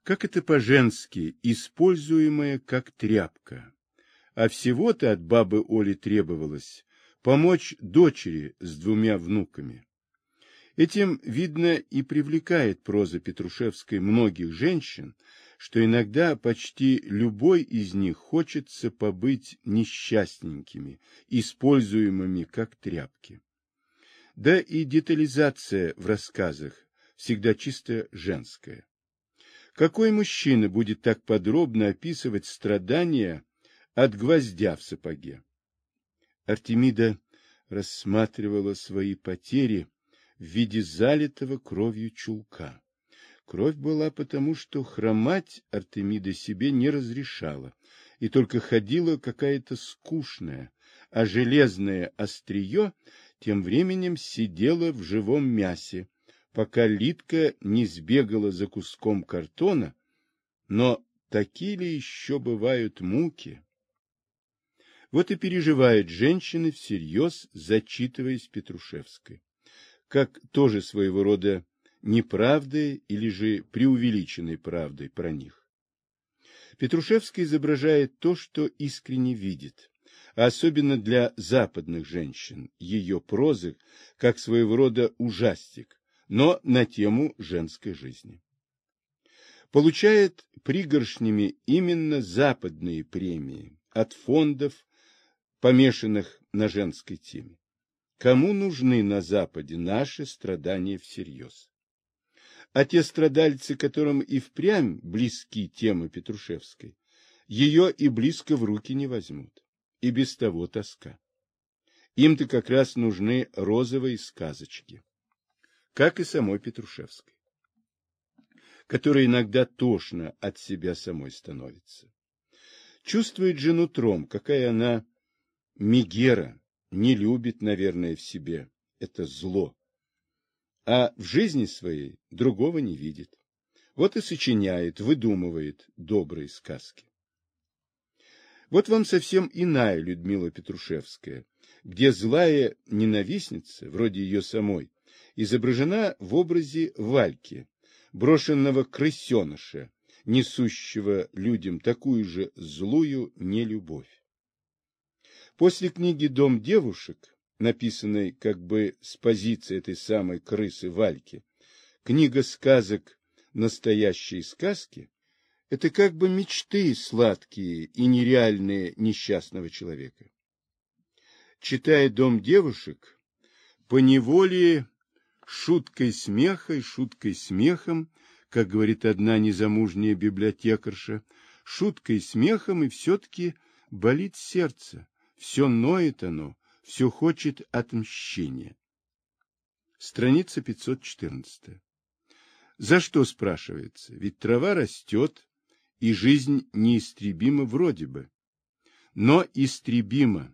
Как это по-женски, используемое как тряпка. А всего-то от бабы Оли требовалось помочь дочери с 2 внуками. Этим, видно, и привлекает проза Петрушевской многих женщин, что иногда почти любой из них хочется побыть несчастненькими, используемыми как тряпки. Да и детализация в рассказах всегда чисто женская. Какой мужчина будет так подробно описывать страдания от гвоздя в сапоге? Артемида рассматривала свои потери в виде залитого кровью чулка. Кровь была потому, что хромать Артемида себе не разрешала, и только ходила какая-то скучная, а железное острие тем временем сидело в живом мясе, пока Лидка не сбегала за куском картона, но такие ли еще бывают муки? Вот и переживают женщины всерьез, зачитываясь Петрушевской, как тоже своего рода неправдой или же преувеличенной правдой про них. Петрушевская изображает то, что искренне видит, а особенно для западных женщин, ее прозы, как своего рода ужастик, но на тему женской жизни. Получает пригоршнями именно западные премии от фондов, помешанных на женской теме. Кому нужны на Западе наши страдания всерьез? А те страдальцы, которым и впрямь близки темы Петрушевской, ее и близко в руки не возьмут. И без того тоска. Им-то как раз нужны розовые сказочки, как и самой Петрушевской, которая иногда тошно от себя самой становится. Чувствует же нутром, какая она мегера, не любит, наверное, в себе это зло, а в жизни своей другого не видит. Вот и сочиняет, выдумывает добрые сказки. Вот вам совсем иная Людмила Петрушевская, где злая ненавистница, вроде ее самой, изображена в образе Вальки, брошенного крысеныша, несущего людям такую же злую нелюбовь. После книги «Дом девушек», написанной как бы с позиции этой самой крысы Вальки, книга сказок «Настоящие сказки» — это как бы мечты сладкие и нереальные несчастного человека. Читая «Дом девушек», поневоле шуткой смехом, как говорит одна незамужняя библиотекарша, шуткой смехом, и все-таки болит сердце, все ноет оно, все хочет отмщения. Страница 514. За что, спрашивается? Ведь трава растет, и жизнь неистребима вроде бы. Но истребима,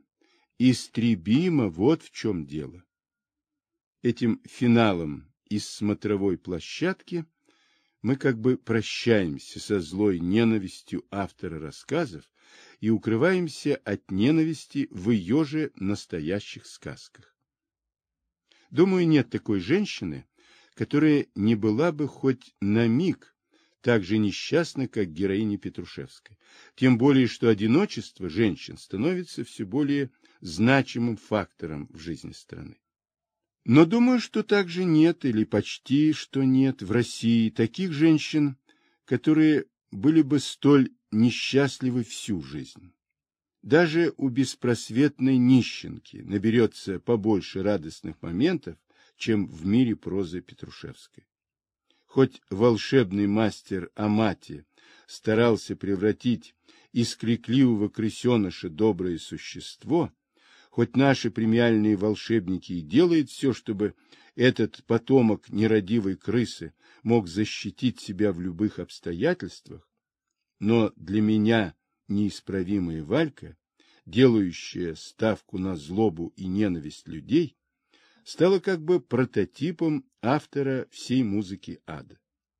вот в чем дело. Этим финалом из смотровой площадки мы как бы прощаемся со злой ненавистью автора рассказов и укрываемся от ненависти в ее же настоящих сказках. Думаю, нет такой женщины, которая не была бы хоть на миг так же несчастна, как героиня Петрушевской. Тем более, что одиночество женщин становится все более значимым фактором в жизни страны. Но думаю, что также нет, или почти что нет в России таких женщин, которые были бы столь несчастливы всю жизнь. Даже у беспросветной нищенки наберется побольше радостных моментов, чем в мире прозы Петрушевской. Хоть волшебный мастер Амати старался превратить из крикливого крысеныша доброе существо, хоть наши премиальные волшебники и делают все, чтобы этот потомок нерадивой крысы мог защитить себя в любых обстоятельствах, но для меня неисправимая Валька, делающая ставку на злобу и ненависть людей, стала как бы прототипом автора всей музыки ада.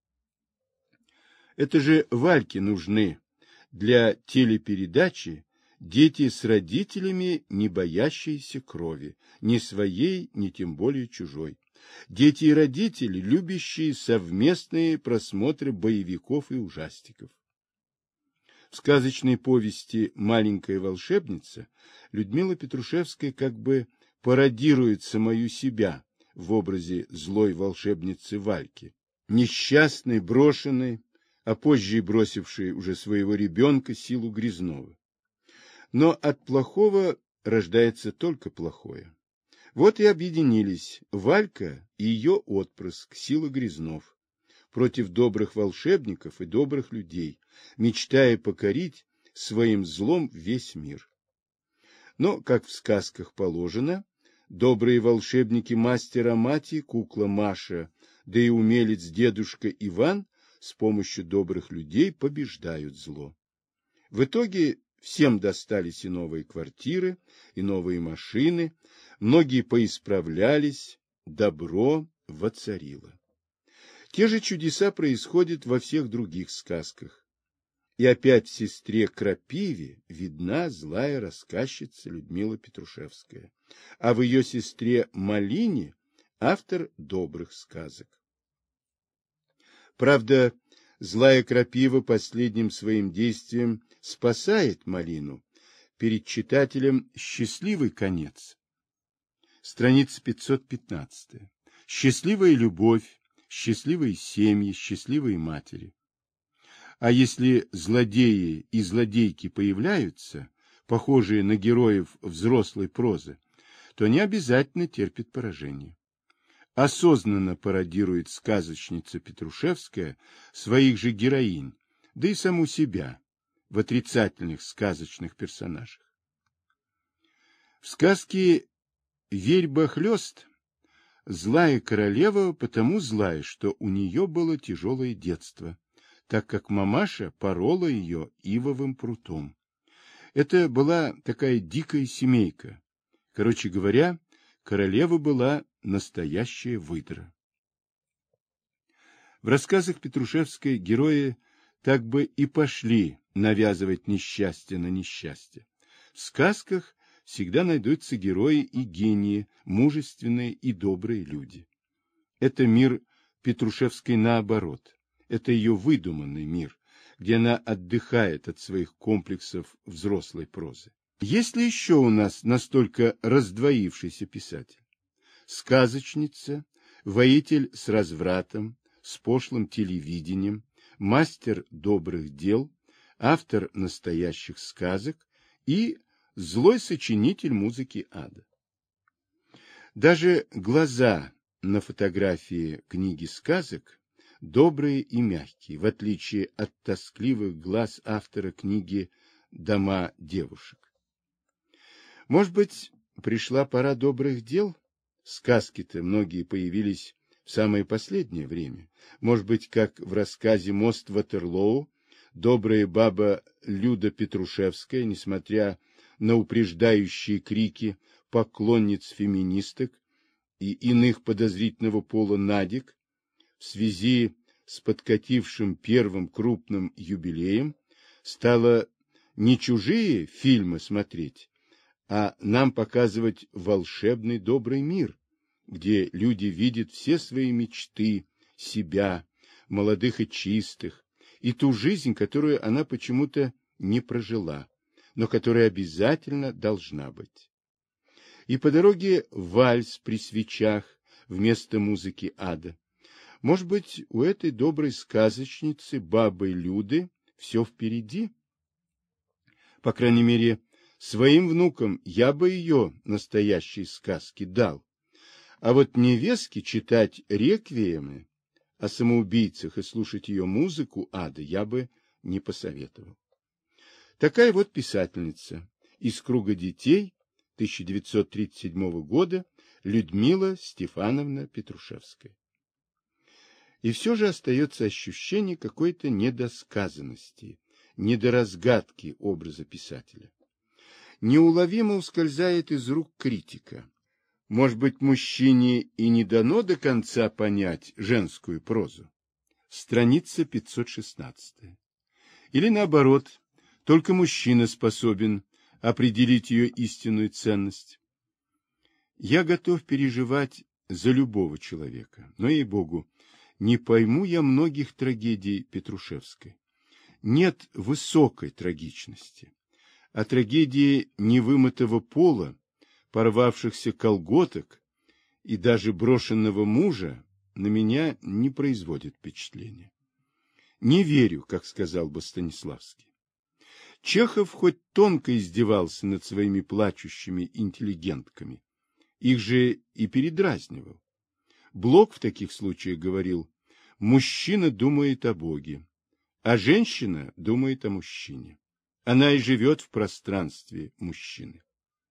Это же Вальке нужны для телепередачи дети с родителями, не боящиеся крови, ни своей, ни тем более чужой, Дети и родители, любящие совместные просмотры боевиков и ужастиков. В сказочной повести «Маленькая волшебница» Людмила Петрушевская как бы пародирует самую себя в образе злой волшебницы Вальки, несчастной, брошенной, а позже и бросившей уже своего ребенка Силу Грязнова. Но от плохого рождается только плохое. Вот и объединились Валька и ее отпрыск Сила Грязнов против добрых волшебников и добрых людей, мечтая покорить своим злом весь мир. Но, как в сказках положено, добрые волшебники мастер Амати, кукла Маша, да и умелец дедушка Иван с помощью добрых людей побеждают зло. В итоге всем достались и новые квартиры, и новые машины, многие поисправлялись, добро воцарило. Те же чудеса происходят во всех других сказках. И опять в сестре Крапиве видна злая рассказчица Людмила Петрушевская, а в ее сестре Малине автор добрых сказок. Правда, злая Крапива последним своим действием спасает Малину, перед читателем счастливый конец. Страница 515. Счастливая любовь, счастливые семьи, счастливые матери. А если злодеи и злодейки появляются, похожие на героев взрослой прозы, то они обязательно терпят поражение. Осознанно пародирует сказочница Петрушевская своих же героинь, да и саму себя в отрицательных сказочных персонажах. В сказке «Верьба-хлёст» злая королева потому злая, что у нее было тяжелое детство, так как мамаша порола ее ивовым прутом. Это была такая дикая семейка. Короче говоря, королева была настоящая выдра. В рассказах Петрушевской герои так бы и пошли навязывать несчастье на несчастье. В сказках всегда найдутся герои и гении, мужественные и добрые люди. Это мир Петрушевской наоборот. Это ее выдуманный мир, где она отдыхает от своих комплексов взрослой прозы. Есть ли еще у нас настолько раздвоившийся писатель? Сказочница, воитель с развратом, с пошлым телевидением, мастер добрых дел, автор настоящих сказок и злой сочинитель музыки ада. Даже глаза на фотографии книги сказок добрые и мягкие, в отличие от тоскливых глаз автора книги «Дома девушек». Может быть, пришла пора добрых дел? Сказки-то многие появились в самое последнее время. Может быть, как в рассказе «Мост Ватерлоу», добрая баба Люда Петрушевская, несмотря на упреждающие крики поклонниц-феминисток и иных подозрительного пола Надек, в связи с подкатившим первым крупным юбилеем стала не чужие фильмы смотреть, а нам показывать волшебный добрый мир, где люди видят все свои мечты, себя, молодых и чистых, и ту жизнь, которую она почему-то не прожила, но которая обязательно должна быть. И по дороге вальс при свечах вместо музыки ада. Может быть, у этой доброй сказочницы, бабы Люды, все впереди? По крайней мере, своим внукам я бы ее настоящие сказки дал. А вот невестке читать реквиемы о самоубийцах и слушать ее музыку ада я бы не посоветовал. Такая вот писательница из круга детей 1937 года Людмила Стефановна Петрушевская. И все же остается ощущение какой-то недосказанности, недоразгадки образа писателя. Неуловимо ускользает из рук критика. Может быть, мужчине и не дано до конца понять женскую прозу? Страница 516. Или наоборот, только мужчина способен определить ее истинную ценность. Я готов переживать за любого человека. Но, ей-богу, не пойму я многих трагедий Петрушевской. Нет высокой трагичности, а трагедии невымытого пола, порвавшихся колготок и даже брошенного мужа на меня не производит впечатления. Не верю, как сказал бы Станиславский. Чехов хоть тонко издевался над своими плачущими интеллигентками, их же и передразнивал. Блок в таких случаях говорил: мужчина думает о Боге, а женщина думает о мужчине. Она и живет в пространстве мужчины.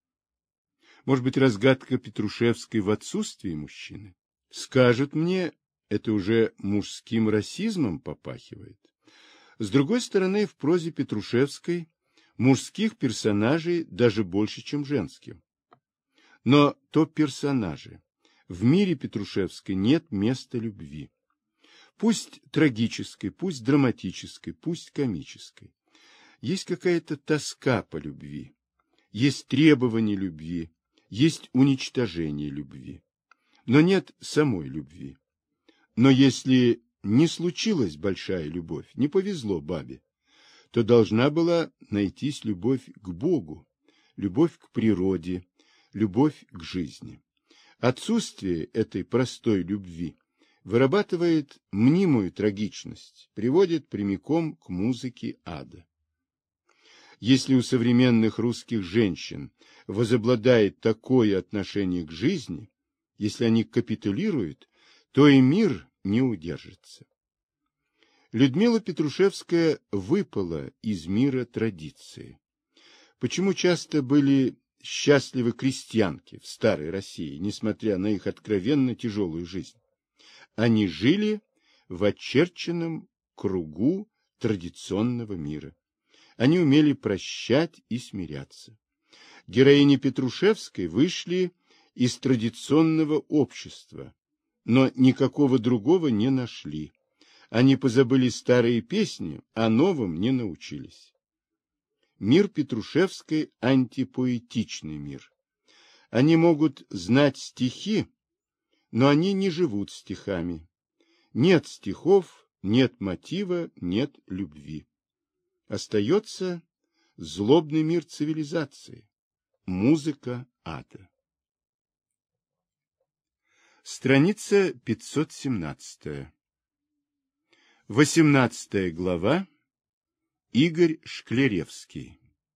Может быть, разгадка Петрушевской в отсутствии мужчины? Скажут мне, это уже мужским расизмом попахивает. С другой стороны, в прозе Петрушевской мужских персонажей даже больше, чем женских. Но то персонажи. В мире Петрушевской нет места любви. Пусть трагической, пусть драматической, пусть комической. Есть какая-то тоска по любви, есть требование любви, есть уничтожение любви. Но нет самой любви. Но если не случилась большая любовь, не повезло бабе, то должна была найтись любовь к Богу, любовь к природе, любовь к жизни. Отсутствие этой простой любви вырабатывает мнимую трагичность, приводит прямиком к музыке ада. Если у современных русских женщин возобладает такое отношение к жизни, если они капитулируют, то и мир не удержится. Людмила Петрушевская выпала из мира традиции. Почему часто были счастливы крестьянки в старой России, несмотря на их откровенно тяжелую жизнь? Они жили в очерченном кругу традиционного мира. Они умели прощать и смиряться. Героини Петрушевской вышли из традиционного общества, но никакого другого не нашли. Они позабыли старые песни, а новым не научились. Мир Петрушевской – антипоэтичный мир. Они могут знать стихи, но они не живут стихами. Нет стихов, нет мотива, нет любви. Остается злобный мир цивилизации, музыка ада. Страница 517. 18 глава. Игорь Шкляревский.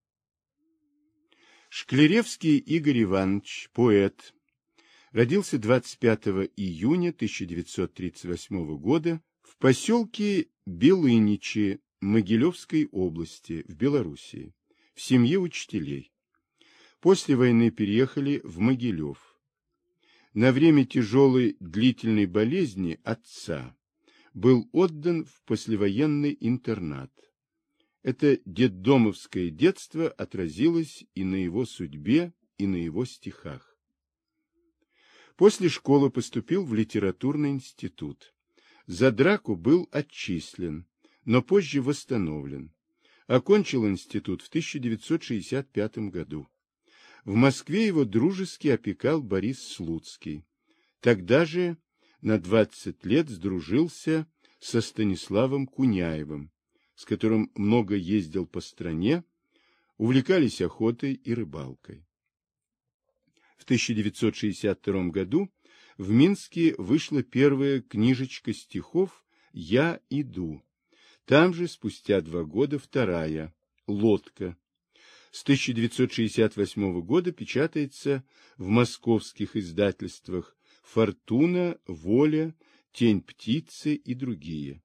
Шкляревский Игорь Иванович, поэт, родился 25 июня 1938 года в поселке Белыничи Могилевской области в Белоруссии, в семье учителей. После войны переехали в Могилев. На время тяжелой длительной болезни отца был отдан в послевоенный интернат. Это детдомовское детство отразилось и на его судьбе, и на его стихах. После школы поступил в литературный институт. За драку был отчислен, но позже восстановлен. Окончил институт в 1965 году. В Москве его дружески опекал Борис Слуцкий. Тогда же на 20 лет сдружился со Станиславом Куняевым, с которым много ездил по стране, увлекались охотой и рыбалкой. В 1962 году в Минске вышла первая книжечка стихов «Я иду». Там же спустя 2 года вторая «Лодка». С 1968 года печатается в московских издательствах «Фортуна», «Воля», «Тень птицы» и другие.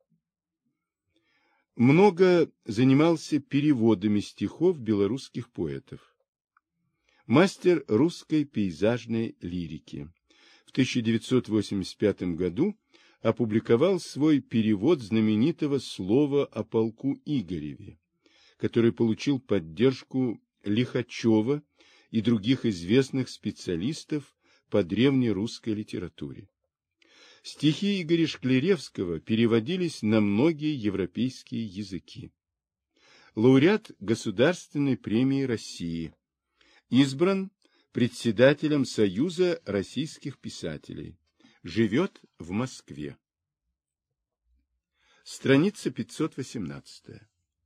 Много занимался переводами стихов белорусских поэтов. Мастер русской пейзажной лирики. В 1985 году опубликовал свой перевод знаменитого слова о полку Игореве, который получил поддержку Лихачева и других известных специалистов по древнерусской литературе. Стихи Игоря Шкляревского переводились на многие европейские языки. Лауреат Государственной премии России. Избран председателем Союза российских писателей. живет в Москве. Страница 518.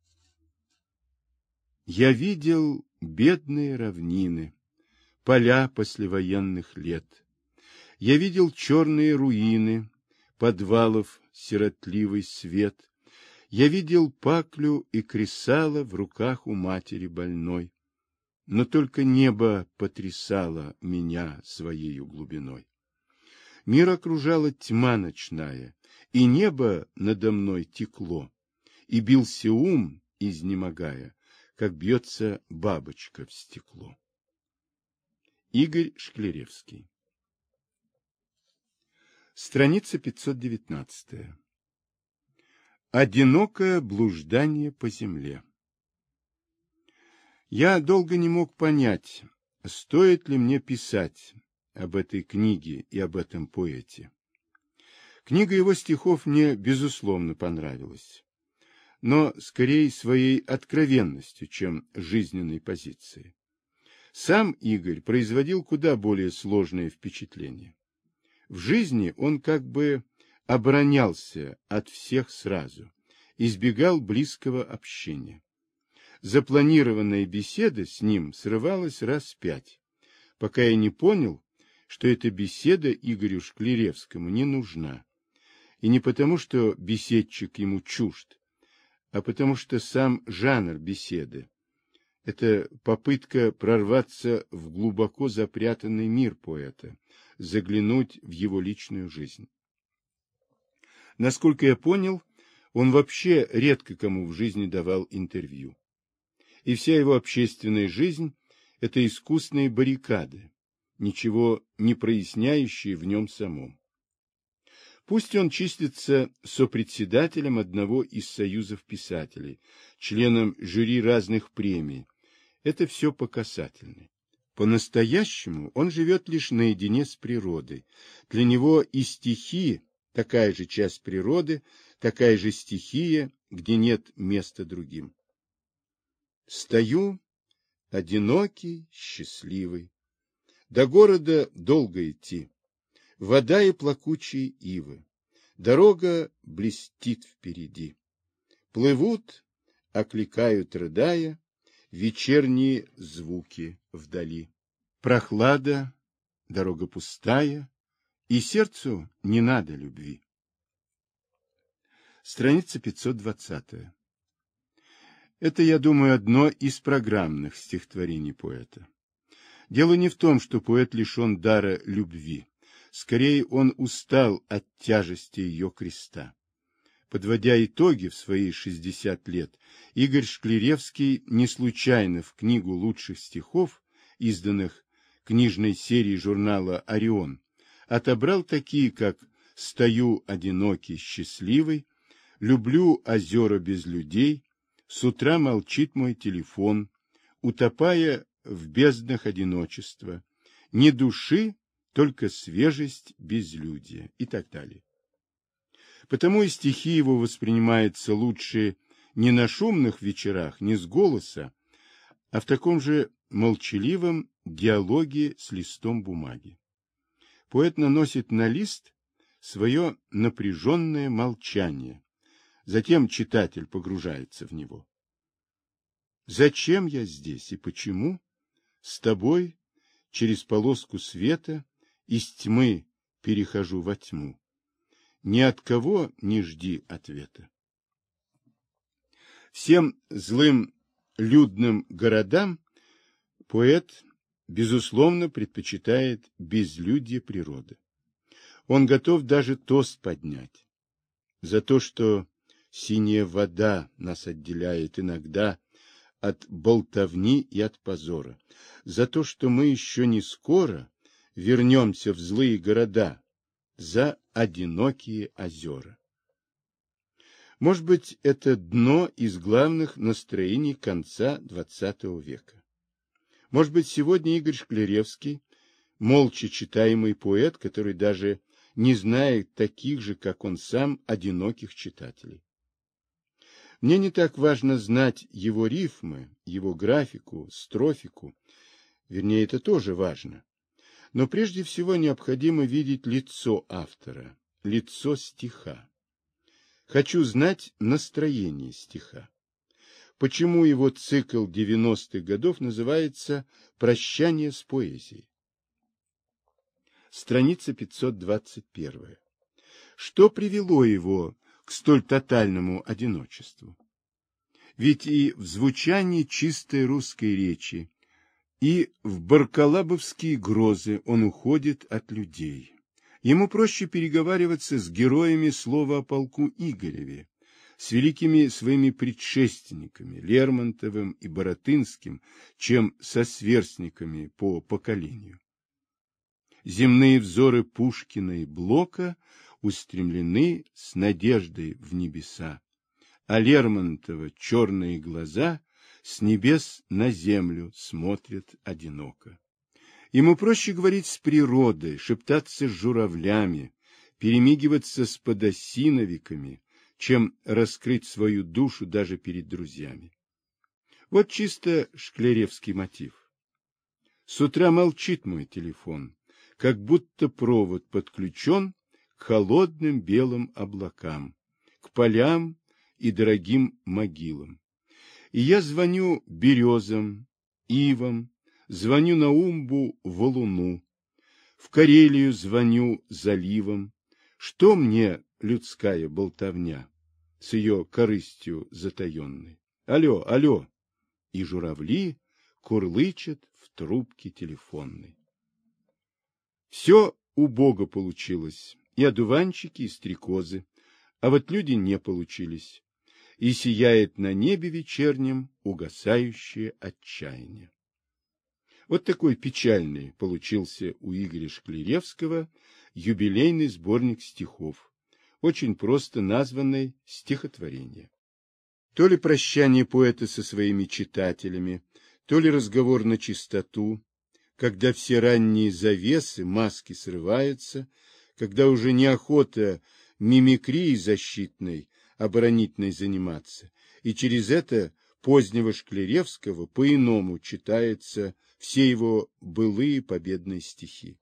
Я видел бедные равнины, поля послевоенных лет. Я видел черные руины, подвалов сиротливый свет. Я видел паклю и кресало в руках у матери больной. Но только небо потрясало меня своею глубиной. Мир окружала тьма ночная, и небо надо мной текло, и бился ум, изнемогая, как бьется бабочка в стекло. Игорь Шкляревский. Страница 519. Одинокое блуждание по земле. Я долго не мог понять, стоит ли мне писать об этой книге и об этом поэте. Книга его стихов мне, безусловно, понравилась, но скорее своей откровенностью, чем жизненной позицией. Сам Игорь производил куда более сложное впечатление. В жизни он как бы оборонялся от всех сразу, избегал близкого общения. Запланированная беседа с ним срывалась раз 5, пока я не понял, что эта беседа Игорю Шкляревскому не нужна. И не потому, что беседчик ему чужд, а потому что сам жанр беседы – это попытка прорваться в глубоко запрятанный мир поэта, заглянуть в его личную жизнь. Насколько я понял, он вообще редко кому в жизни давал интервью. И вся его общественная жизнь – это искусные баррикады, ничего не проясняющие в нем самом. Пусть он числится сопредседателем одного из союзов писателей, членом жюри разных премий, это все по касательной. По-настоящему он живет лишь наедине с природой. Для него и стихи – такая же часть природы, такая же стихия, где нет места другим. Стою, одинокий, счастливый. До города долго идти. Вода и плакучие ивы. Дорога блестит впереди. Плывут, окликают, рыдая, вечерние звуки вдали. Прохлада, дорога пустая, и сердцу не надо любви. Страница 520. Это, я думаю, одно из программных стихотворений поэта. Дело не в том, что поэт лишен дара любви. Скорее, он устал от тяжести ее креста. Подводя итоги в свои 60 лет, Игорь Шкляревский не случайно в книгу лучших стихов, изданных книжной серией журнала «Орион», отобрал такие, как «Стою одинокий, счастливый», «Люблю озера без людей», «С утра молчит мой телефон», «Утопая в безднах одиночества», «Ни души, только свежесть безлюдия» и так далее. Потому и стихи его воспринимаются лучше не на шумных вечерах, не с голоса, а в таком же молчаливом диалоге с листом бумаги. Поэт наносит на лист свое напряженное молчание, затем читатель погружается в него. Зачем я здесь и почему? С тобой через полоску света из тьмы перехожу во тьму. Ни от кого не жди ответа. Всем злым людным городам поэт, безусловно, предпочитает безлюдье природы. Он готов даже тост поднять за то, что синяя вода нас отделяет иногда от болтовни и от позора, за то, что мы еще не скоро вернемся в злые города, за одинокие озера. Может быть, это дно из главных настроений конца XX века. Может быть, сегодня Игорь Шкляревский, молча читаемый поэт, который даже не знает таких же, как он сам, одиноких читателей. Мне не так важно знать его рифмы, его графику, строфику, вернее, это тоже важно. Но прежде всего необходимо видеть лицо автора, лицо стиха. Хочу знать настроение стиха. Почему его цикл 90-х годов называется «Прощание с поэзией»? Страница 521. Что привело его к столь тотальному одиночеству? Ведь и в звучании чистой русской речи, и в баркалабовские грозы он уходит от людей. Ему проще переговариваться с героями слова о полку Игореве, с великими своими предшественниками Лермонтовым и Баратынским, чем со сверстниками по поколению. Земные взоры Пушкина и Блока устремлены с надеждой в небеса, а Лермонтова черные глаза с небес на землю смотрят одиноко. Ему проще говорить с природой, шептаться с журавлями, перемигиваться с подосиновиками, чем раскрыть свою душу даже перед друзьями. Вот чисто шкляревский мотив. С утра молчит мой телефон, как будто провод подключен к холодным белым облакам, к полям и дорогим могилам. И я звоню березам, ивам, звоню на Умбу валуну, в Карелию звоню заливам. Что мне людская болтовня с ее корыстью затаенной? Алло, алло! И журавли курлычат в трубке телефонной. Все убого получилось, и одуванчики, и стрекозы, а вот люди не получились. И сияет на небе вечернем угасающее отчаяние. Вот такой печальный получился у Игоря Шкляревского юбилейный сборник стихов, очень просто названный «Стихотворение». То ли прощание поэта со своими читателями, то ли разговор на чистоту, когда все ранние завесы, маски срываются, когда уже неохота мимикрией защитной, оборонительной заниматься, и через это позднего Шкляревского по-иному читаются все его былые победные стихи.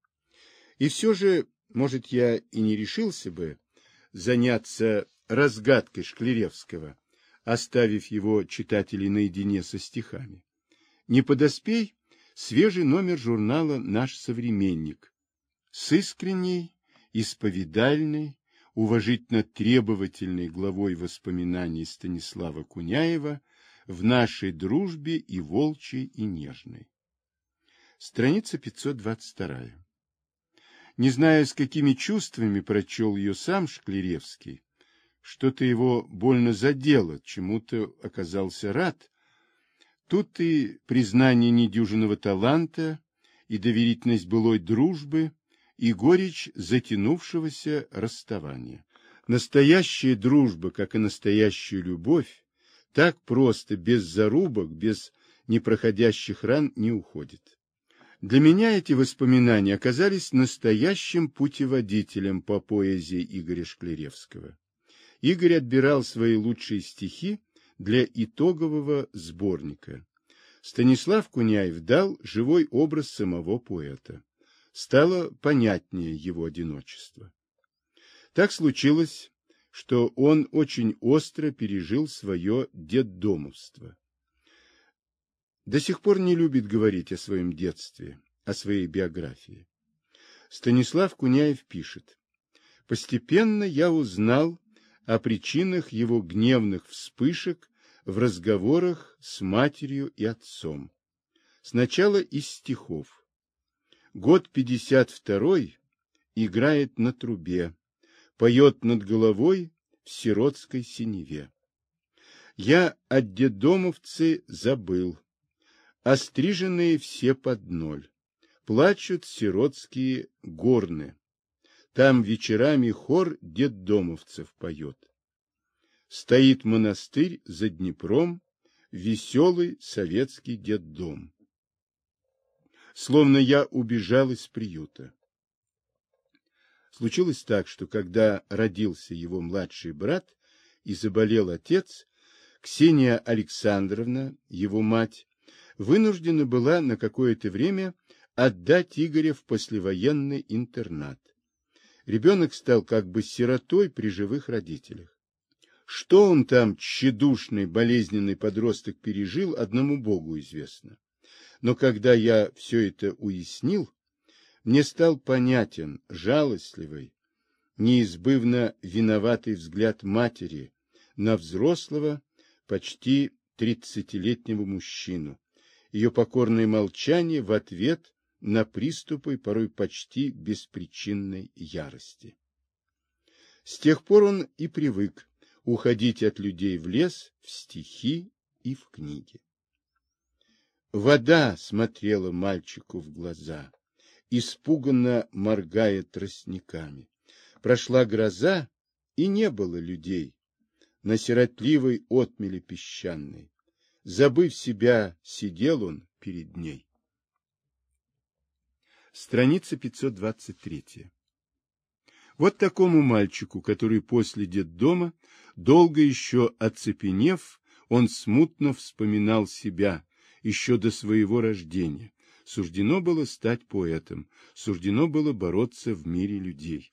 И все же, может, я и не решился бы заняться разгадкой Шкляревского, оставив его читателей наедине со стихами. Не подоспей свежий номер журнала «Наш современник» с искренней, исповедальной, уважительно требовательной главой воспоминаний Станислава Куняева в нашей дружбе и волчьей, и нежной. Страница 522. Не знаю, с какими чувствами прочел ее сам Шкляревский, что-то его больно задело, чему-то оказался рад. Тут и признание недюжинного таланта, и доверительность былой дружбы, и горечь затянувшегося расставания. Настоящая дружба, как и настоящая любовь, так просто, без зарубок, без непроходящих ран не уходит. Для меня эти воспоминания оказались настоящим путеводителем по поэзии Игоря Шкляревского. Игорь отбирал свои лучшие стихи для итогового сборника. Станислав Куняев дал живой образ самого поэта. Стало понятнее его одиночество. Так случилось, что он очень остро пережил свое детдомовство. До сих пор не любит говорить о своем детстве, о своей биографии. Станислав Куняев пишет: «Постепенно я узнал о причинах его гневных вспышек в разговорах с матерью и отцом. Сначала из стихов. Год 52-й играет на трубе, поет над головой в сиротской синеве. Я от детдомовцы забыл, остриженные все под ноль, плачут сиротские горны. Там вечерами хор детдомовцев поет. Стоит монастырь за Днепром, веселый советский детдом. Словно я убежал из приюта». Случилось так, что когда родился его младший брат и заболел отец, Ксения Александровна, его мать, вынуждена была на какое-то время отдать Игоря в послевоенный интернат. Ребенок стал как бы сиротой при живых родителях. Что он там, тщедушный, болезненный подросток, пережил, одному Богу известно. Но когда я все это уяснил, мне стал понятен жалостливый, неизбывно виноватый взгляд матери на взрослого, почти 30-летнего мужчину, ее покорное молчание в ответ на приступы порой почти беспричинной ярости. С тех пор он и привык уходить от людей в лес, в стихи и в книги. Вода смотрела мальчику в глаза, испуганно моргая тростниками. Прошла гроза, и не было людей на сиротливой отмели песчаной. Забыв себя, сидел он перед ней. Страница 523. Вот такому мальчику, который после детдома, долго еще оцепенев, он смутно вспоминал себя, еще до своего рождения. Суждено было стать поэтом, суждено было бороться в мире людей.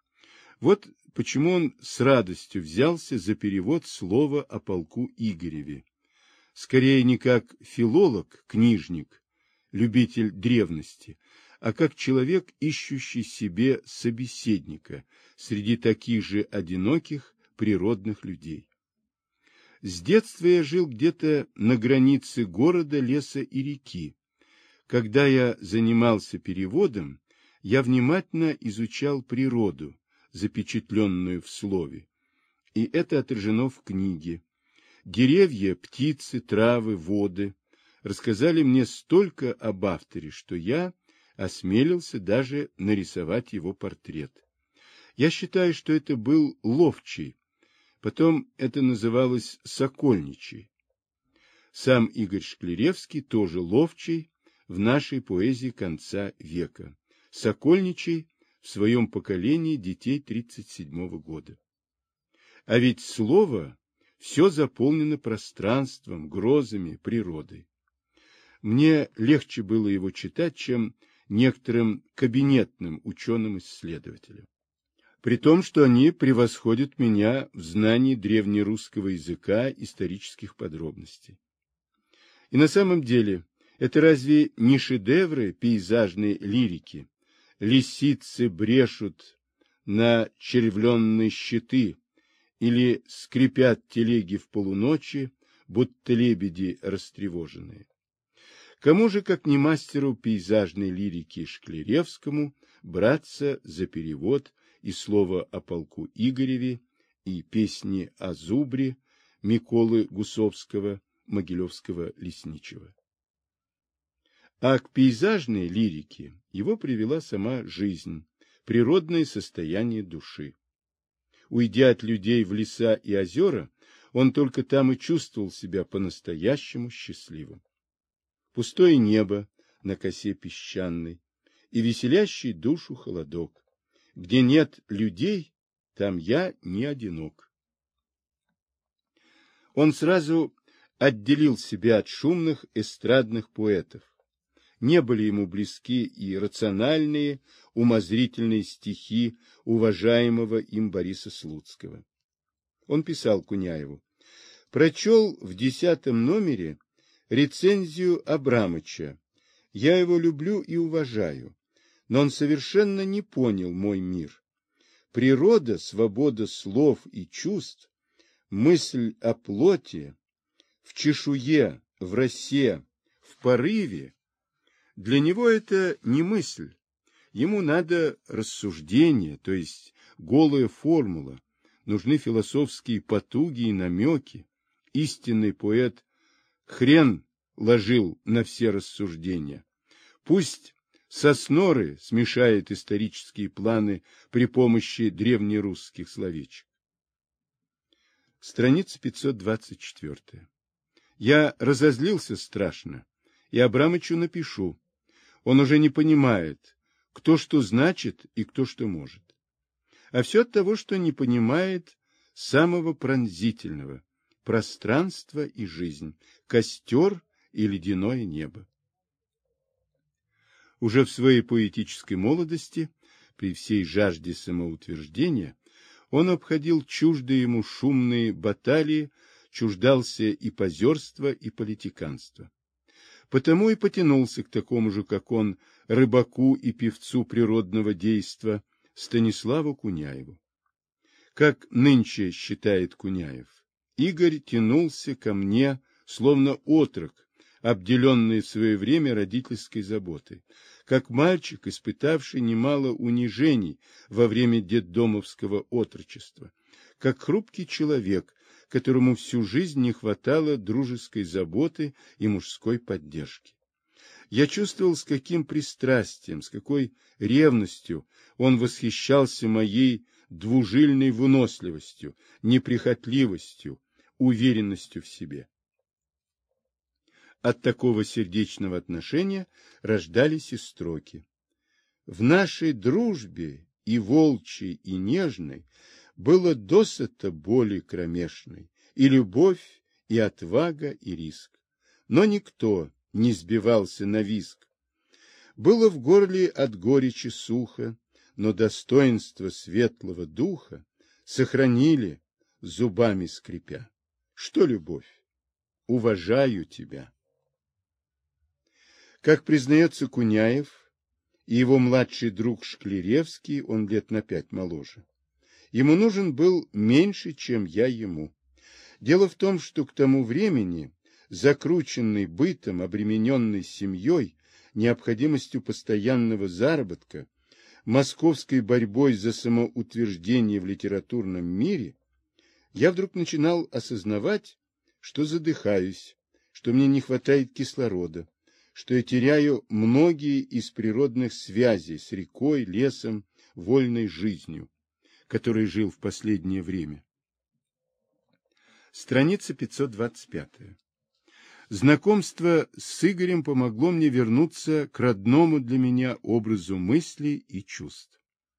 Вот почему он с радостью взялся за перевод слова о полку Игореве. Скорее не как филолог, книжник, любитель древности, а как человек, ищущий себе собеседника среди таких же одиноких природных людей. С детства я жил где-то на границе города, леса и реки. Когда я занимался переводом, я внимательно изучал природу, запечатленную в слове, и это отражено в книге. Деревья, птицы, травы, воды рассказали мне столько об авторе, что я осмелился даже нарисовать его портрет. Я считаю, что это был ловчий, потом это называлось сокольничий. Сам Игорь Шкляревский тоже ловчий в нашей поэзии конца века, сокольничий в своем поколении детей 1937 года. А ведь слово все заполнено пространством, грозами, природой. Мне легче было его читать, чем некоторым кабинетным ученым-исследователям. При том, что они превосходят меня в знании древнерусского языка, исторических подробностей. И на самом деле, это разве не шедевры пейзажной лирики? Лисицы брешут на червленные щиты или скрипят телеги в полуночи, будто лебеди растревоженные. Кому же, как не мастеру пейзажной лирики Шкляревскому, браться за перевод и слова о полку Игореве, и песни о зубре Миколы Гусовского, Могилевского Лесничего? А к пейзажной лирике его привела сама жизнь, природное состояние души. Уйдя от людей в леса и озера, он только там и чувствовал себя по-настоящему счастливым. Пустое небо на косе песчаной и веселящий душу холодок. Где нет людей, там я не одинок. Он сразу отделил себя от шумных эстрадных поэтов. Не были ему близки и рациональные, умозрительные стихи уважаемого им Бориса Слуцкого. Он писал Куняеву: «Прочел в 10-м номере рецензию Абрамыча. Я его люблю и уважаю, но он совершенно не понял мой мир. Природа, свобода слов и чувств, мысль о плоти, в чешуе, в росе, в порыве, для него это не мысль. Ему надо рассуждение, то есть голая формула, нужны философские потуги и намеки. Истинный поэт хрен ложил на все рассуждения. Пусть Сосноры смешает исторические планы при помощи древнерусских словечек». Страница 524. Я разозлился страшно, и Абрамычу напишу. Он уже не понимает, кто что значит и кто что может. А все от того, что не понимает самого пронзительного — пространство и жизнь, костер и ледяное небо. Уже в своей поэтической молодости, при всей жажде самоутверждения, он обходил чуждые ему шумные баталии, чуждался и позерства, и политиканства. Потому и потянулся к такому же, как он, рыбаку и певцу природного действа Станиславу Куняеву. Как нынче считает Куняев, Игорь тянулся ко мне, словно отрок, обделенный в свое время родительской заботой, как мальчик, испытавший немало унижений во время детдомовского отрочества, как хрупкий человек, которому всю жизнь не хватало дружеской заботы и мужской поддержки. Я чувствовал, с каким пристрастием, с какой ревностью он восхищался моей двужильной выносливостью, неприхотливостью, уверенностью в себе. От такого сердечного отношения рождались и строки. В нашей дружбе и волчьей, и нежной было досыта боли кромешной, и любовь, и отвага, и риск. Но никто не сбивался на виск. Было в горле от горечи сухо, но достоинство светлого духа сохранили, зубами скрипя. Что любовь? Уважаю тебя. Как признается Куняев и его младший друг Шклеревский, он лет на 5 моложе, ему нужен был меньше, чем я ему. Дело в том, что к тому времени, закрученный бытом, обремененный семьей, необходимостью постоянного заработка, московской борьбой за самоутверждение в литературном мире, я вдруг начинал осознавать, что задыхаюсь, что мне не хватает кислорода, что я теряю многие из природных связей с рекой, лесом, вольной жизнью, которой жил в последнее время. Страница 525. Знакомство с Игорем помогло мне вернуться к родному для меня образу мыслей и чувств.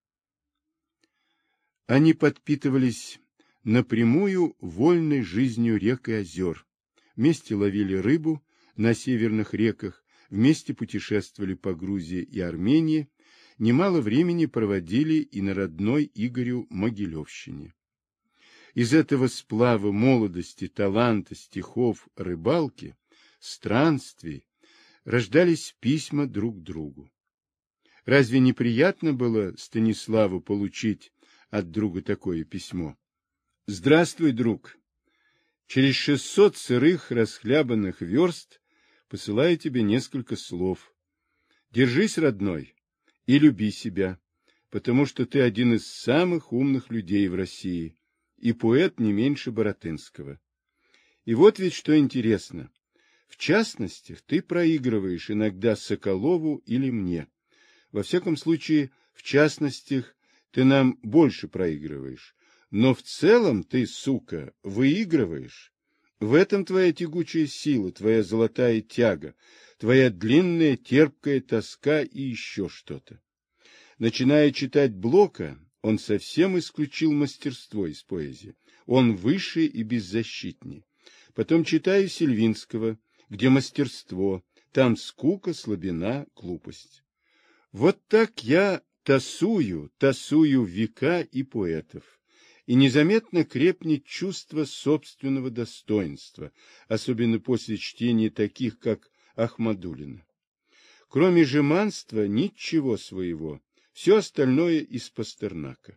Они подпитывались напрямую вольной жизнью рек и озер, вместе ловили рыбу на северных реках, вместе путешествовали по Грузии и Армении, немало времени проводили и на родной Игорю Могилевщине. Из этого сплава молодости, таланта, стихов, рыбалки, странствий рождались письма друг другу. Разве неприятно было Станиславу получить от друга такое письмо? «Здравствуй, друг! Через 600 сырых расхлябанных верст посылаю тебе несколько слов. Держись, родной, и люби себя, потому что ты один из самых умных людей в России и поэт не меньше Баратынского. И вот ведь что интересно. В частностях ты проигрываешь иногда Соколову или мне. Во всяком случае, в частностях ты нам больше проигрываешь. Но в целом ты, сука, выигрываешь. В этом твоя тягучая сила, твоя золотая тяга, твоя длинная терпкая тоска и еще что-то. Начиная читать Блока, он совсем исключил мастерство из поэзии. Он выше и беззащитнее. Потом читаю Сильвинского, где мастерство, там скука, слабина, глупость. Вот так я тасую века и поэтов. И незаметно крепнет чувство собственного достоинства, особенно после чтения таких, как Ахмадуллина. Кроме жеманства, ничего своего, все остальное из Пастернака.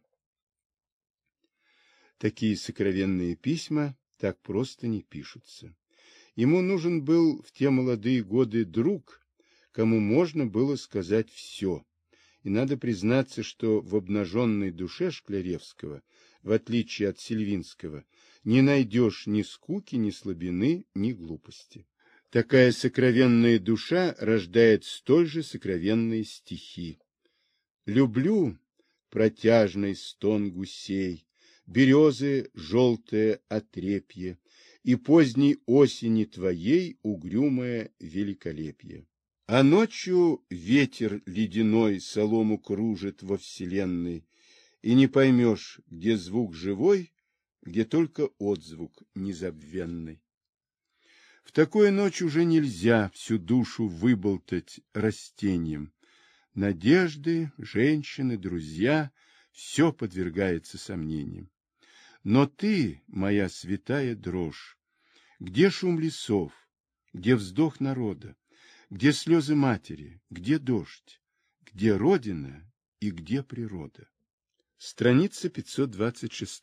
Такие сокровенные письма так просто не пишутся. Ему нужен был в те молодые годы друг, кому можно было сказать все. И надо признаться, что в обнаженной душе Шкляревского, в отличие от Сильвинского, не найдешь ни скуки, ни слабины, ни глупости. Такая сокровенная душа рождает столь же сокровенные стихи. Люблю протяжный стон гусей, березы желтое отрепье и поздней осени твоей угрюмое великолепие. А ночью ветер ледяной солому кружит во вселенной, и не поймешь, где звук живой, где только отзвук незабвенный. В такую ночь уже нельзя всю душу выболтать растением, Надежды, женщины, друзья — все подвергается сомнениям. Но ты, моя святая дрожь, где шум лесов, где вздох народа, где слезы матери, где дождь, где родина и где природа? Страница 526.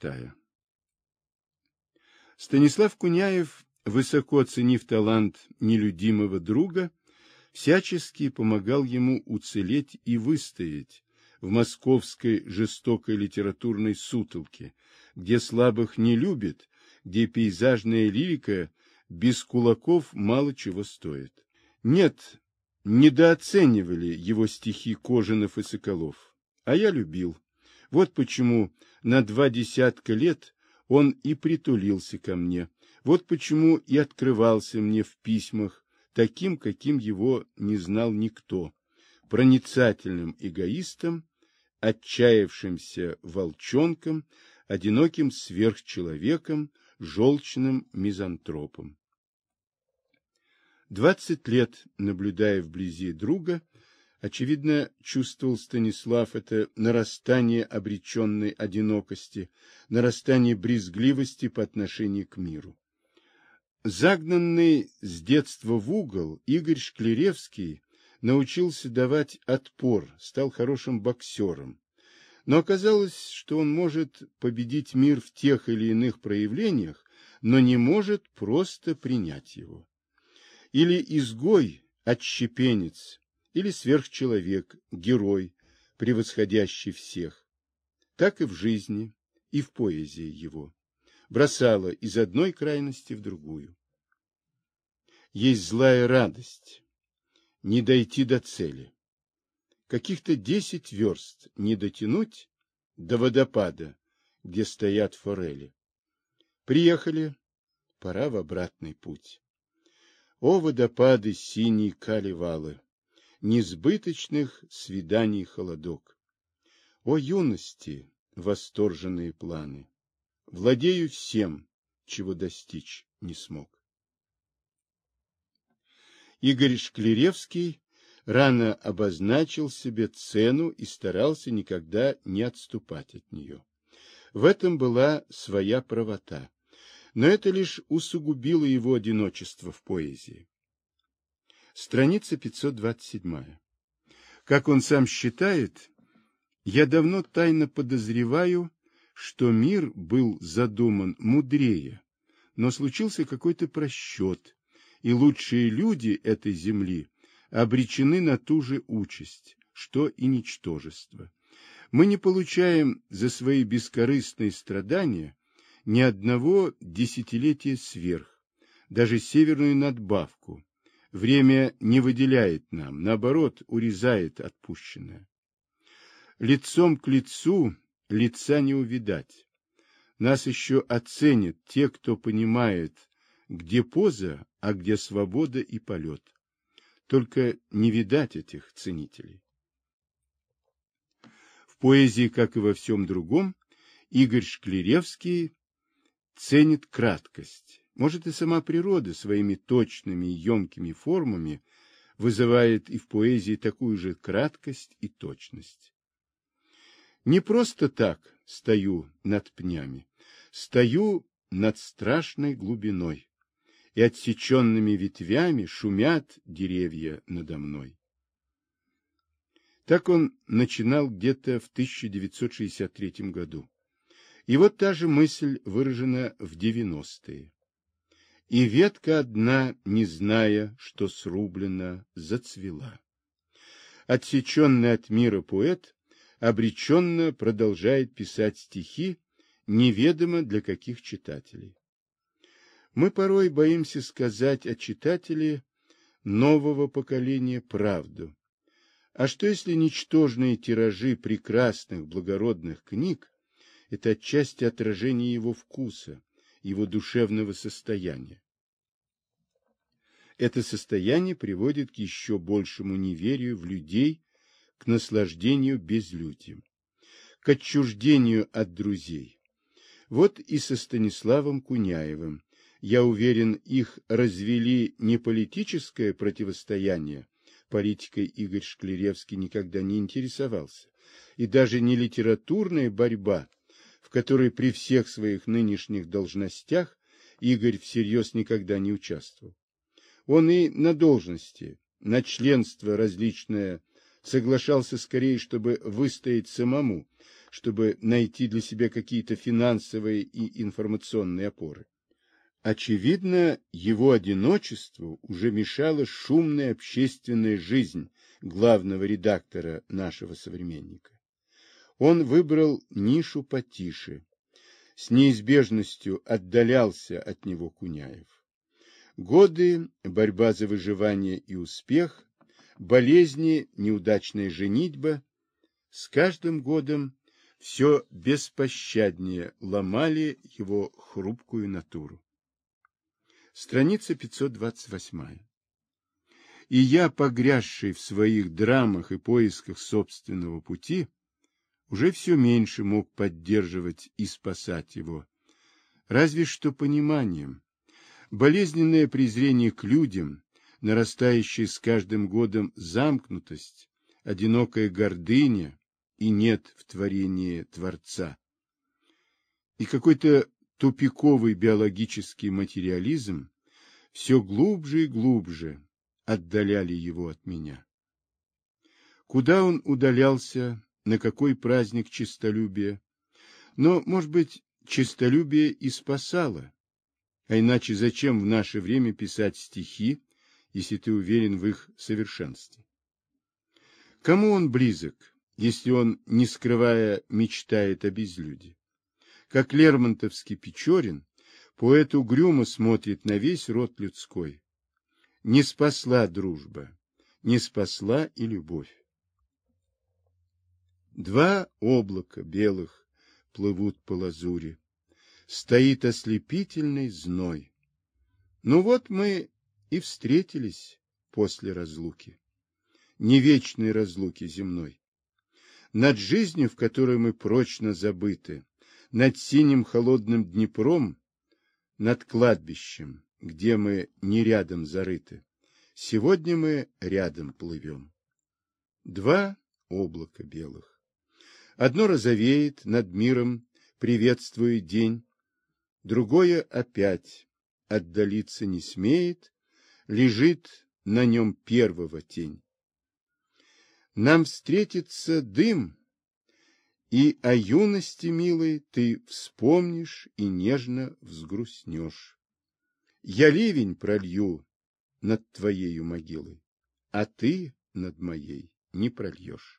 Станислав Куняев, высоко оценив талант нелюдимого друга, всячески помогал ему уцелеть и выстоять в московской жестокой литературной сутолке, где слабых не любят, где пейзажная лирика без кулаков мало чего стоит. Нет, недооценивали его стихи Кожинов и Соколов, а я любил. Вот почему на 20 лет он и притулился ко мне, вот почему и открывался мне в письмах, таким, каким его не знал никто, проницательным эгоистом, отчаявшимся волчонком, одиноким сверхчеловеком, желчным мизантропом. 20 лет, наблюдая вблизи друга, очевидно, чувствовал Станислав это нарастание обреченной одинокости, нарастание брезгливости по отношению к миру. Загнанный с детства в угол, Игорь Шклеревский научился давать отпор, стал хорошим боксером. Но оказалось, что он может победить мир в тех или иных проявлениях, но не может просто принять его. Или изгой, отщепенец, или сверхчеловек, герой, превосходящий всех. Так и в жизни, и в поэзии его. Бросало из одной крайности в другую. Есть злая радость, не дойти до цели. Каких-то 10 верст не дотянуть до водопада, где стоят форели. Приехали, пора в обратный путь. О, водопады синие калевалы, несбыточных свиданий холодок! О, юности восторженные планы! Владею всем, чего достичь не смог. Игорь Шклеревский рано обозначил себе цену и старался никогда не отступать от нее. В этом была своя правота, но это лишь усугубило его одиночество в поэзии. Страница 527. Как он сам считает, я давно тайно подозреваю, что мир был задуман мудрее, но случился какой-то просчет, и лучшие люди этой земли обречены на ту же участь, что и ничтожество. Мы не получаем за свои бескорыстные страдания ни одного десятилетия сверх, даже северную надбавку. Время не выделяет нам, наоборот, урезает отпущенное. Лицом к лицу лица не увидать. Нас еще оценят те, кто понимает, где поза, а где свобода и полет. Только не видать этих ценителей. В поэзии, как и во всем другом, Игорь Шклеревский ценит краткость. Может, и сама природа своими точными и емкими формами вызывает и в поэзии такую же краткость и точность. Не просто так стою над пнями, стою над страшной глубиной, и отсеченными ветвями шумят деревья надо мной. Так он начинал где-то в 1963 году. И вот та же мысль выражена в 90-е. И ветка одна, не зная, что срублена, зацвела. Отсеченный от мира поэт обреченно продолжает писать стихи, неведомо для каких читателей. Мы порой боимся сказать о читателе нового поколения правду. А что если ничтожные тиражи прекрасных благородных книг – это отчасти отражение его вкуса, его душевного состояния? Это состояние приводит к еще большему неверию в людей, к наслаждению безлюдьем, к отчуждению от друзей. Вот и со Станиславом Куняевым, я уверен, их развели не политическое противостояние, политикой Игорь Шкляревский никогда не интересовался, и даже не литературная борьба, в которой при всех своих нынешних должностях Игорь всерьез никогда не участвовал. Он и на должности, на членство различное соглашался скорее, чтобы выстоять самому, чтобы найти для себя какие-то финансовые и информационные опоры. Очевидно, его одиночеству уже мешала шумная общественная жизнь главного редактора нашего современника. Он выбрал нишу потише. С неизбежностью отдалялся от него Куняев. Годы, борьба за выживание и успех, болезни, неудачная женитьба, с каждым годом все беспощаднее ломали его хрупкую натуру. Страница 528. И я, погрязший в своих драмах и поисках собственного пути, уже все меньше мог поддерживать и спасать его, разве что пониманием. Болезненное презрение к людям, нарастающая с каждым годом замкнутость, одинокая гордыня и нет в творении Творца. И какой-то тупиковый биологический материализм все глубже и глубже отдаляли его от меня. Куда он удалялся, на какой праздник честолюбия? Но, может быть, честолюбие и спасало. А иначе зачем в наше время писать стихи, если ты уверен в их совершенстве? Кому он близок, если он, не скрывая, мечтает о безлюдии? Как лермонтовский Печорин, поэт угрюмо смотрит на весь род людской. Не спасла дружба, не спасла и любовь. Два облака белых плывут по лазури. Стоит ослепительный зной. Ну вот мы и встретились после разлуки. Не вечной разлуки земной. Над жизнью, в которой мы прочно забыты, над синим холодным Днепром, над кладбищем, где мы не рядом зарыты, сегодня мы рядом плывем. Два облака белых. Одно розовеет над миром, приветствуя день, другое опять отдалиться не смеет, лежит на нем первого тень. Нам встретится дым, и о юности, милой, ты вспомнишь и нежно взгрустнешь. Я ливень пролью над твоею могилой, а ты над моей не прольешь.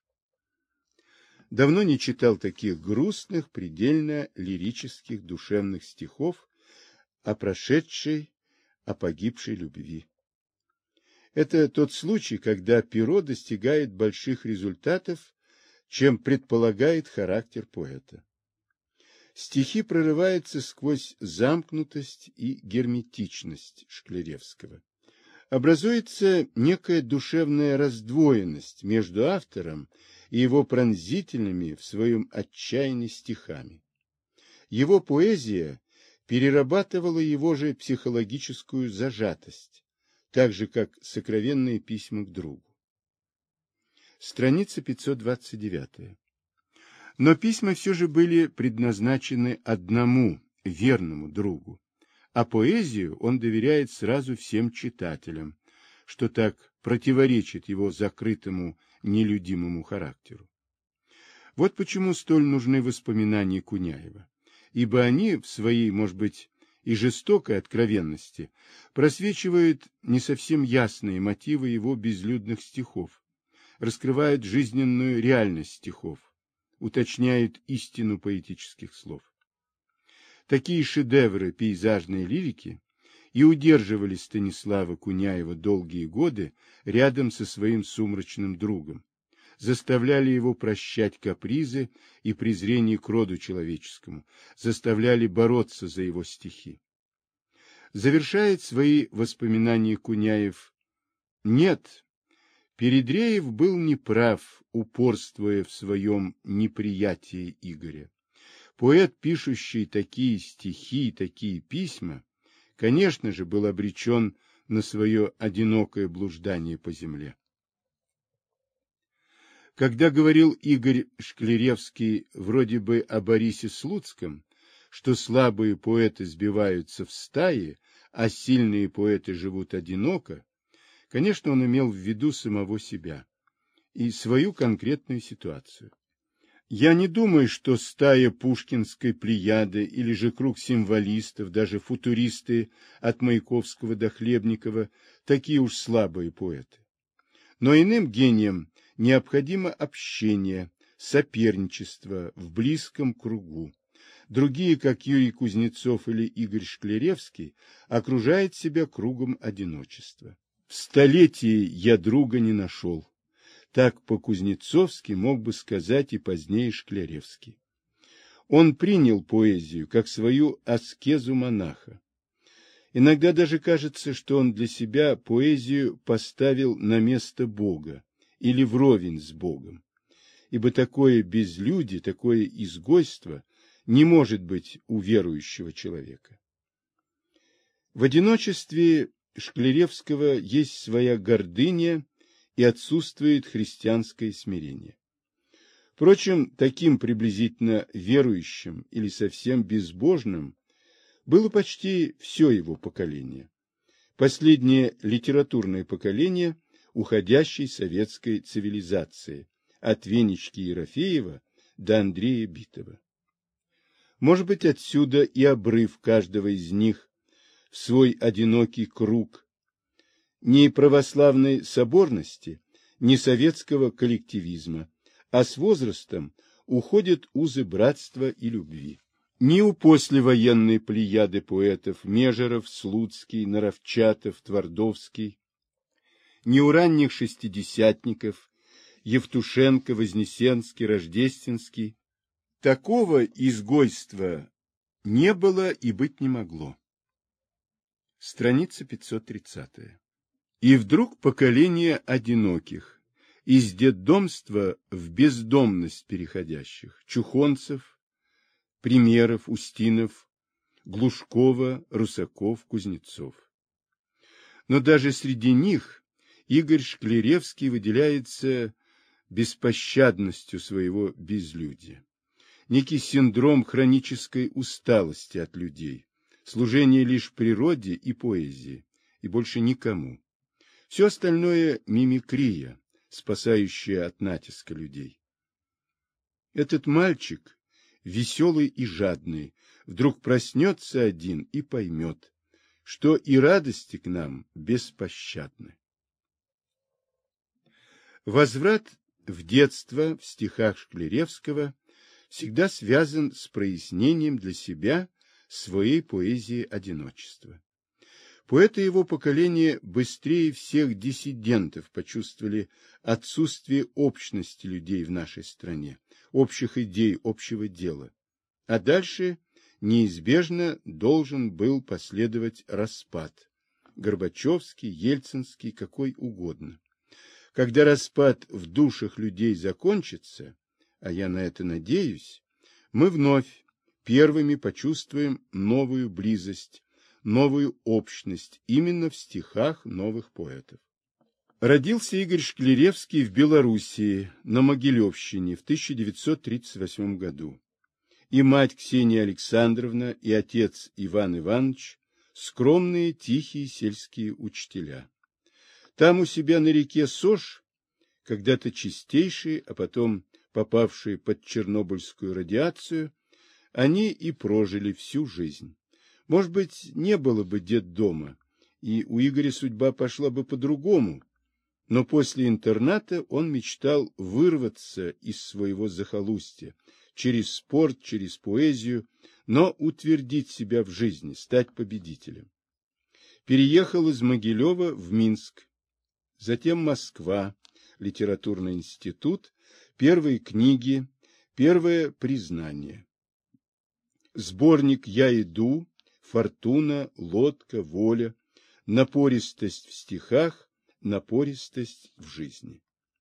Давно не читал таких грустных, предельно лирических душевных стихов о прошедшей, о погибшей любви. Это тот случай, когда перо достигает больших результатов, чем предполагает характер поэта. Стихи прорываются сквозь замкнутость и герметичность Шкляревского. Образуется некая душевная раздвоенность между автором и его пронзительными в своем отчаянии стихами. Его поэзия перерабатывала его же психологическую зажатость, так же, как сокровенные письма к другу. Страница 529. Но письма все же были предназначены одному верному другу, а поэзию он доверяет сразу всем читателям, что так противоречит его закрытому, нелюдимому характеру. Вот почему столь нужны воспоминания Куняева, ибо они в своей, может быть, и жестокой откровенности просвечивают не совсем ясные мотивы его безлюдных стихов, раскрывают жизненную реальность стихов, уточняют истину поэтических слов. Такие шедевры пейзажной лирики и удерживали Станислава Куняева долгие годы рядом со своим сумрачным другом, заставляли его прощать капризы и презрение к роду человеческому, заставляли бороться за его стихи. Завершает свои воспоминания Куняев: «Нет, Передреев был неправ, упорствуя в своем неприятии Игоря. Поэт, пишущий такие стихи и такие письма, конечно же, был обречен на свое одинокое блуждание по земле. Когда говорил Игорь Шкляревский вроде бы о Борисе Слуцком, что слабые поэты сбиваются в стаи, а сильные поэты живут одиноко, конечно, он имел в виду самого себя и свою конкретную ситуацию. Я не думаю, что стая пушкинской плеяды или же круг символистов, даже футуристы от Маяковского до Хлебникова, такие уж слабые поэты. Но иным гениям необходимо общение, соперничество в близком кругу. Другие, как Юрий Кузнецов или Игорь Шкляревский, окружают себя кругом одиночества. В столетии я друга не нашел. Так по-кузнецовски мог бы сказать и позднее Шкляревский. Он принял поэзию как свою аскезу монаха. Иногда даже кажется, что он для себя поэзию поставил на место Бога или вровень с Богом, ибо такое безлюдие, такое изгойство не может быть у верующего человека. В одиночестве Шкляревского есть своя гордыня и отсутствует христианское смирение. Впрочем, таким приблизительно верующим или совсем безбожным было почти все его поколение. Последнее литературное поколение уходящей советской цивилизации, от Венечки Ерофеева до Андрея Битова. Может быть, отсюда и обрыв каждого из них в свой одинокий круг, ни православной соборности, ни советского коллективизма, а с возрастом уходят узы братства и любви. Ни у послевоенной плеяды поэтов Межеров, Слуцкий, Наровчатов, Твардовский, ни у ранних шестидесятников Евтушенко, Вознесенский, Рождественский такого изгойства не было и быть не могло. Страница 530. И вдруг поколение одиноких, из детдомства в бездомность переходящих, Чухонцев, Примеров, Устинов, Глушкова, Русаков, Кузнецов. Но даже среди них Игорь Шкляревский выделяется беспощадностью своего безлюдия. Некий синдром хронической усталости от людей, служение лишь природе и поэзии, и больше никому. Все остальное – мимикрия, спасающая от натиска людей. Этот мальчик, веселый и жадный, вдруг проснется один и поймет, что и радости к нам беспощадны. Возврат в детство в стихах Шкляревского всегда связан с прояснением для себя своей поэзии одиночества. Поэты его поколения быстрее всех диссидентов почувствовали отсутствие общности людей в нашей стране, общих идей, общего дела. А дальше неизбежно должен был последовать распад. Горбачевский, Ельцинский, какой угодно. Когда распад в душах людей закончится, а я на это надеюсь, мы вновь первыми почувствуем новую близость, новую общность именно в стихах новых поэтов. Родился Игорь Шкляревский в Белоруссии, на Могилевщине в 1938 году. И мать Ксения Александровна, и отец Иван Иванович – скромные, тихие сельские учителя. Там у себя на реке Сож, когда-то чистейшие, а потом попавшие под чернобыльскую радиацию, они и прожили всю жизнь. Может быть, не было бы детдома, и у Игоря судьба пошла бы по-другому, но после интерната он мечтал вырваться из своего захолустья, через спорт, через поэзию, но утвердить себя в жизни, стать победителем. Переехал из Могилева в Минск, затем Москва, литературный институт, первые книги, первое признание. Сборник «Я иду», «Фортуна», «Лодка», «Воля», напористость в стихах, напористость в жизни.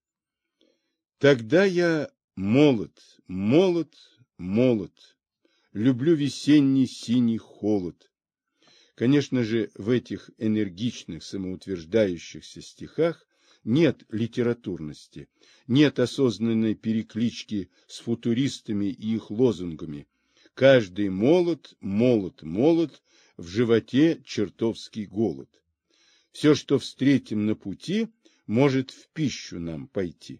Тогда я молод, молод, молод, люблю весенний синий холод. Конечно же, в этих энергичных, самоутверждающихся стихах нет литературности, нет осознанной переклички с футуристами и их лозунгами. Каждый молод, молод, молод, в животе чертовский голод. Все, что встретим на пути, может в пищу нам пойти.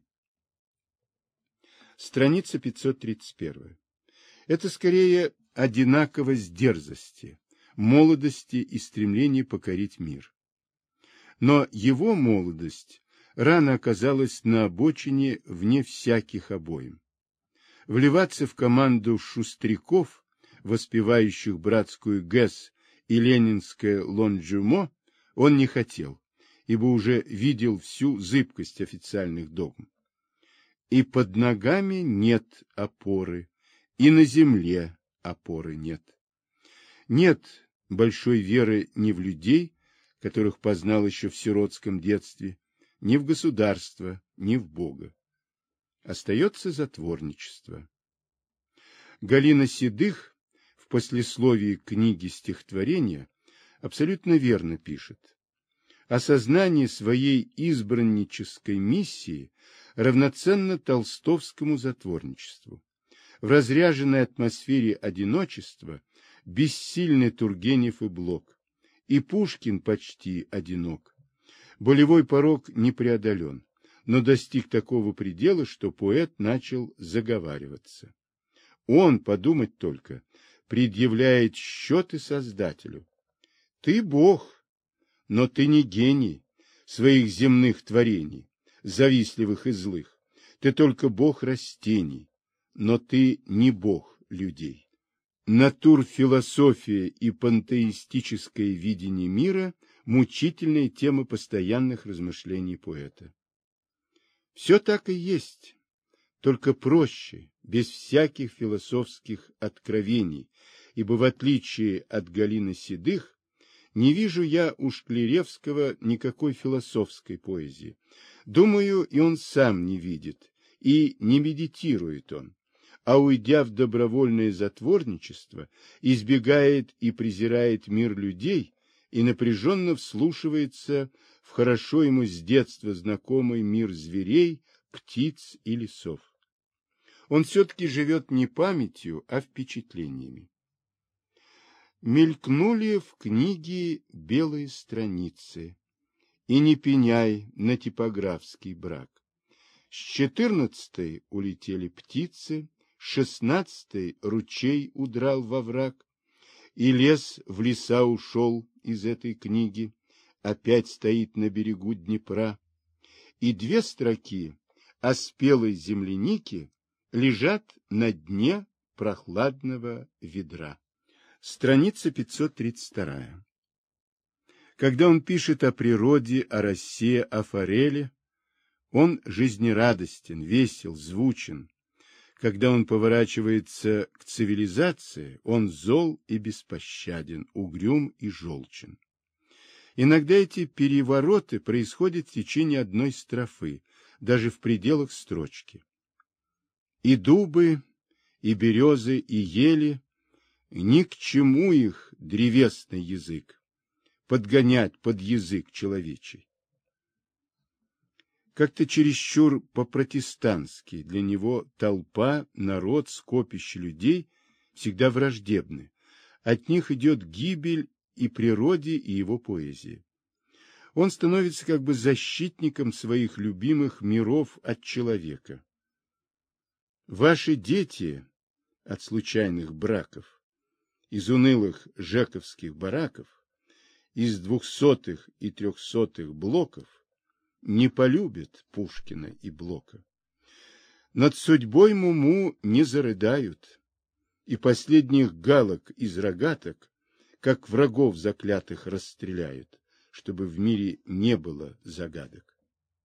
Страница 531. Это скорее одинаковость дерзости, молодости и стремления покорить мир. Но его молодость рано оказалась на обочине вне всяких обоим. Вливаться в команду шустряков, воспевающих братскую ГЭС и ленинское лонжюмо, он не хотел, ибо уже видел всю зыбкость официальных догм. И под ногами нет опоры, и на земле опоры нет. Нет большой веры ни в людей, которых познал еще в сиротском детстве, ни в государство, ни в Бога. Остается затворничество. Галина Седых в послесловии книги стихотворения абсолютно верно пишет: осознание своей избраннической миссии равноценно толстовскому затворничеству. В разряженной атмосфере одиночества бессильны Тургенев и Блок, и Пушкин почти одинок. Болевой порог не преодолен, но достиг такого предела, что поэт начал заговариваться. Он, подумать только, предъявляет счеты Создателю. Ты Бог, но ты не гений своих земных творений, завистливых и злых. Ты только Бог растений, но ты не Бог людей. Натурфилософия и пантеистическое видение мира – мучительная тема постоянных размышлений поэта. Все так и есть, только проще, без всяких философских откровений, ибо в отличие от Галины Седых, не вижу я у Шклеревского никакой философской поэзии. Думаю, и он сам не видит, и не медитирует он, а, уйдя в добровольное затворничество, избегает и презирает мир людей и напряженно вслушивается в хорошо ему с детства знакомый мир зверей, птиц и лесов. Он все-таки живет не памятью, а впечатлениями. Мелькнули в книге белые страницы, и не пеняй на типографский брак. С 14-й улетели птицы, с 16-й ручей удрал во враг, и лес в леса ушел из этой книги, опять стоит на берегу Днепра, и 2 строки о спелой землянике лежат на дне прохладного ведра. Страница 532. Когда он пишет о природе, о росе, о форели, он жизнерадостен, весел, звучен. Когда он поворачивается к цивилизации, он зол и беспощаден, угрюм и желчен. Иногда эти перевороты происходят в течение одной строфы, даже в пределах строчки. И дубы, и березы, и ели, ни к чему их древесный язык, подгонять под язык человечий. Как-то чересчур по-протестантски для него толпа, народ, скопище людей всегда враждебны. От них идет гибель и природе, и его поэзии. Он становится как бы защитником своих любимых миров от человека. Ваши дети от случайных браков, из унылых жековских бараков, из 200-х и 300-х блоков не полюбят Пушкина и Блока. Над судьбой Муму не зарыдают, и последних галок из рогаток, как врагов заклятых, расстреляют, чтобы в мире не было загадок.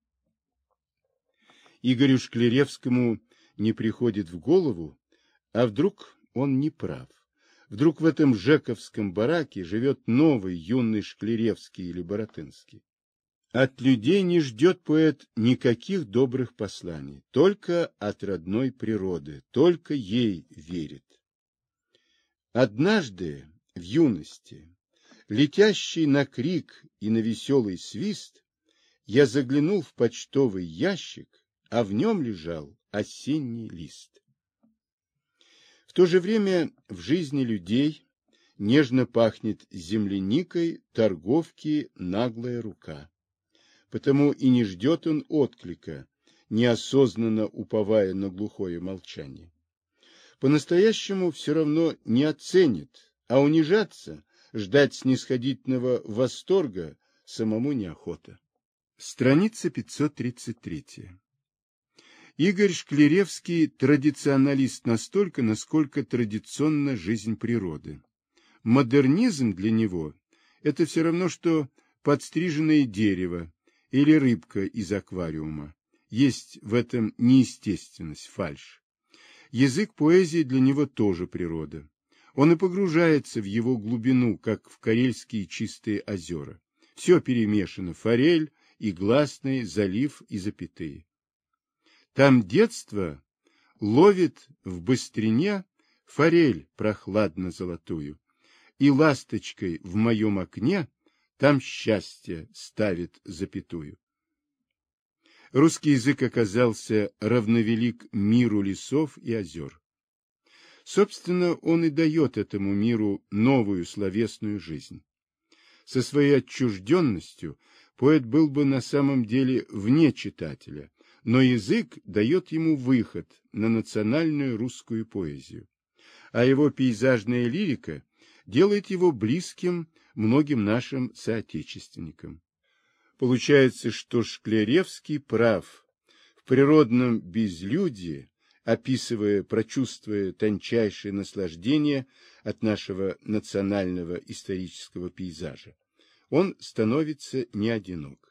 Игорю Шклеревскому не приходит в голову, а вдруг он не прав. Вдруг в этом жековском бараке живет новый юный Шклеревский или Баратынский. От людей не ждет поэт никаких добрых посланий, только от родной природы, только ей верит. Однажды, в юности, летящий на крик и на веселый свист, я заглянул в почтовый ящик, а в нем лежал осенний лист. В то же время в жизни людей нежно пахнет земляникой торговки наглая рука. Потому и не ждет он отклика, неосознанно уповая на глухое молчание. По-настоящему все равно не оценит, а унижаться, ждать снисходительного восторга самому неохота. Страница 533. Игорь Шкляревский традиционалист настолько, насколько традиционна жизнь природы. Модернизм для него – это все равно, что подстриженное дерево или рыбка из аквариума. Есть в этом неестественность, фальшь. Язык поэзии для него тоже природа. Он и погружается в его глубину, как в карельские чистые озера. Все перемешано – форель и гласные, залив и запятые. Там детство ловит в быстрине форель прохладно-золотую, и ласточкой в моем окне там счастье ставит запятую. Русский язык оказался равновелик миру лесов и озер. Собственно, он и дает этому миру новую словесную жизнь. Со своей отчужденностью поэт был бы на самом деле вне читателя, но язык дает ему выход на национальную русскую поэзию, а его пейзажная лирика делает его близким многим нашим соотечественникам. Получается, что Шкляревский прав. В природном безлюдье, описывая, прочувствуя тончайшее наслаждение от нашего национального исторического пейзажа, он становится не одинок.